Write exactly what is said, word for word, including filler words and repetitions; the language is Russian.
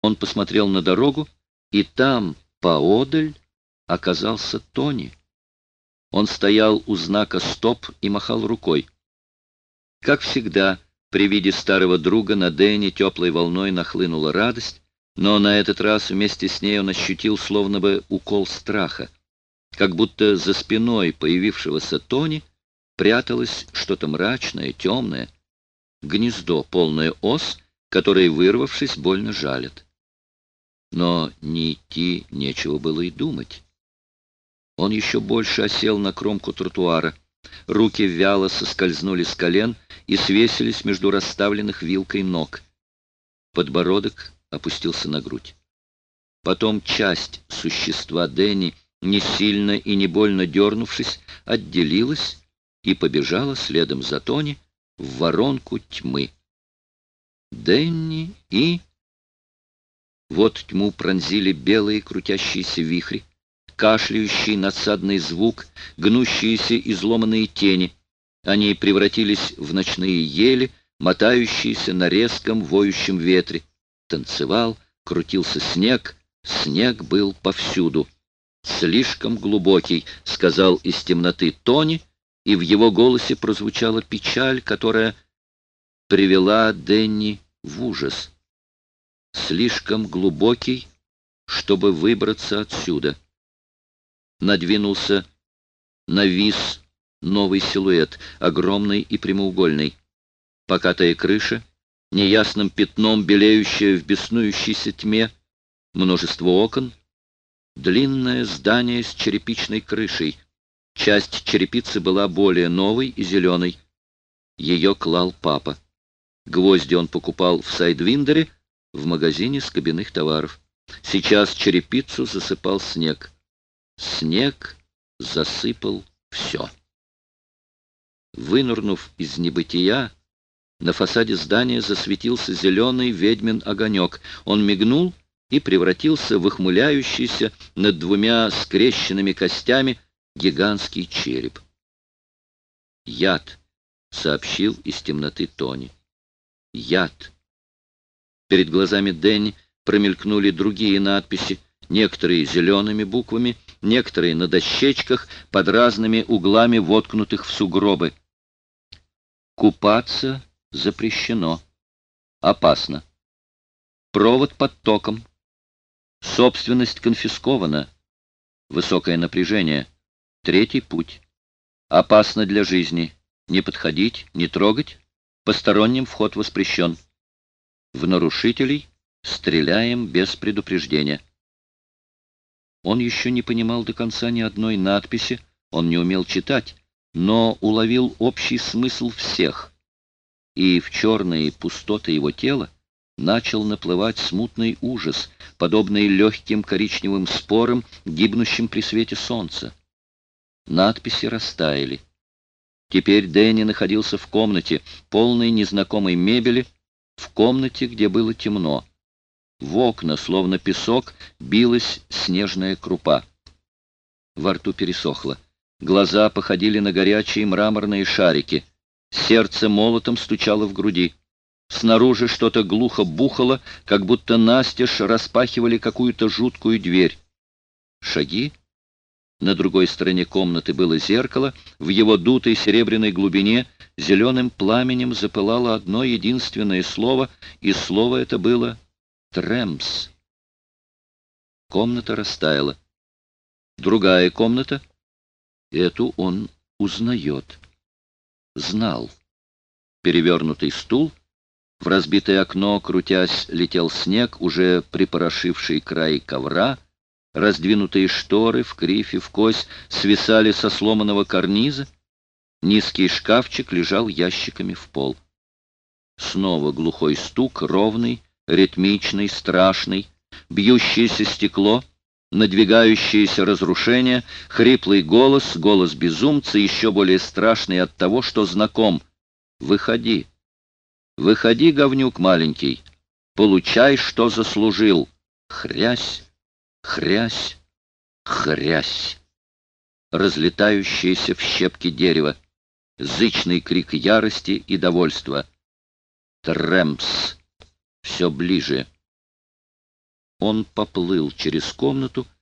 Он посмотрел на дорогу, и там, поодаль, оказался Тони. Он стоял у знака «Стоп» и махал рукой. Как всегда, при виде старого друга на Дэнни теплой волной нахлынула радость, но на этот раз вместе с ней он ощутил словно бы укол страха, как будто за спиной появившегося Тони пряталось что-то мрачное, темное, гнездо, полное ос, которые, вырвавшись, больно жалят. Но не идти нечего было и думать. Он еще больше осел на кромку тротуара. Руки вяло соскользнули с колен и свесились между расставленных вилкой ног. Подбородок опустился на грудь. Потом часть существа Дэнни, не сильно и не больно дернувшись, отделилась и побежала следом за Тони в воронку тьмы. Дэнни и... Вот тьму пронзили белые крутящиеся вихри, кашляющий надсадный звук, гнущиеся изломанные тени. Они превратились в ночные ели, мотающиеся на резком воющем ветре. Танцевал, крутился снег, снег был повсюду. «Слишком глубокий», — сказал из темноты Тони, и в его голосе прозвучала печаль, которая привела Дэнни в ужас. «Слишком глубокий, чтобы выбраться отсюда». Надвинулся, навис новый силуэт, огромный и прямоугольный. Покатая крыша, неясным пятном белеющая в беснующейся тьме, множество окон, длинное здание с черепичной крышей. Часть черепицы была более новой и зеленой. Ее клал папа. Гвозди он покупал в Сайдвиндере, в магазине скобяных товаров. Сейчас черепицу засыпал снег. Снег засыпал все. Вынырнув из небытия, на фасаде здания засветился зеленый ведьмин огонек. Он мигнул и превратился в ухмыляющийся над двумя скрещенными костями гигантский череп. «Яд», — сообщил из темноты Тони. «Яд». Перед глазами Дэнни промелькнули другие надписи, некоторые зелеными буквами, некоторые на дощечках под разными углами воткнутых в сугробы. «Купаться запрещено. Опасно. Провод под током. Собственность конфискована. Высокое напряжение. Третий путь. Опасно для жизни. Не подходить, не трогать. Посторонним вход воспрещен. В нарушителей стреляем без предупреждения». Он еще не понимал до конца ни одной надписи, он не умел читать, но уловил общий смысл всех. И в черные пустоты его тела начал наплывать смутный ужас, подобный легким коричневым спорам, гибнущим при свете солнца. Надписи растаяли. Теперь Дэнни находился в комнате, полной незнакомой мебели, в комнате, где было темно. В окна, словно песок, билась снежная крупа. Во рту пересохло. Глаза походили на горячие мраморные шарики. Сердце молотом стучало в груди. Снаружи что-то глухо бухало, как будто настежь распахивали какую-то жуткую дверь. Шаги. На другой стороне комнаты было зеркало. В его дутой серебряной глубине зеленым пламенем запылало одно единственное слово, и слово это было «Трэмс». Комната растаяла. Другая комната. Эту он узнает. Знал. Перевернутый стул. В разбитое окно, крутясь, летел снег, уже припорошивший край ковра. Раздвинутые шторы в кривь и в кось свисали со сломанного карниза. Низкий шкафчик лежал ящиками в пол. Снова глухой стук, ровный, ритмичный, страшный, бьющееся стекло, надвигающееся разрушение, хриплый голос, голос безумца, еще более страшный от того, что знаком. «Выходи! Выходи, говнюк маленький! Получай, что заслужил! Хрясь! Хрясь! Хрясь!» Разлетающееся в щепки дерево, зычный крик ярости и довольства. «Трэмс!» Все ближе. Он поплыл через комнату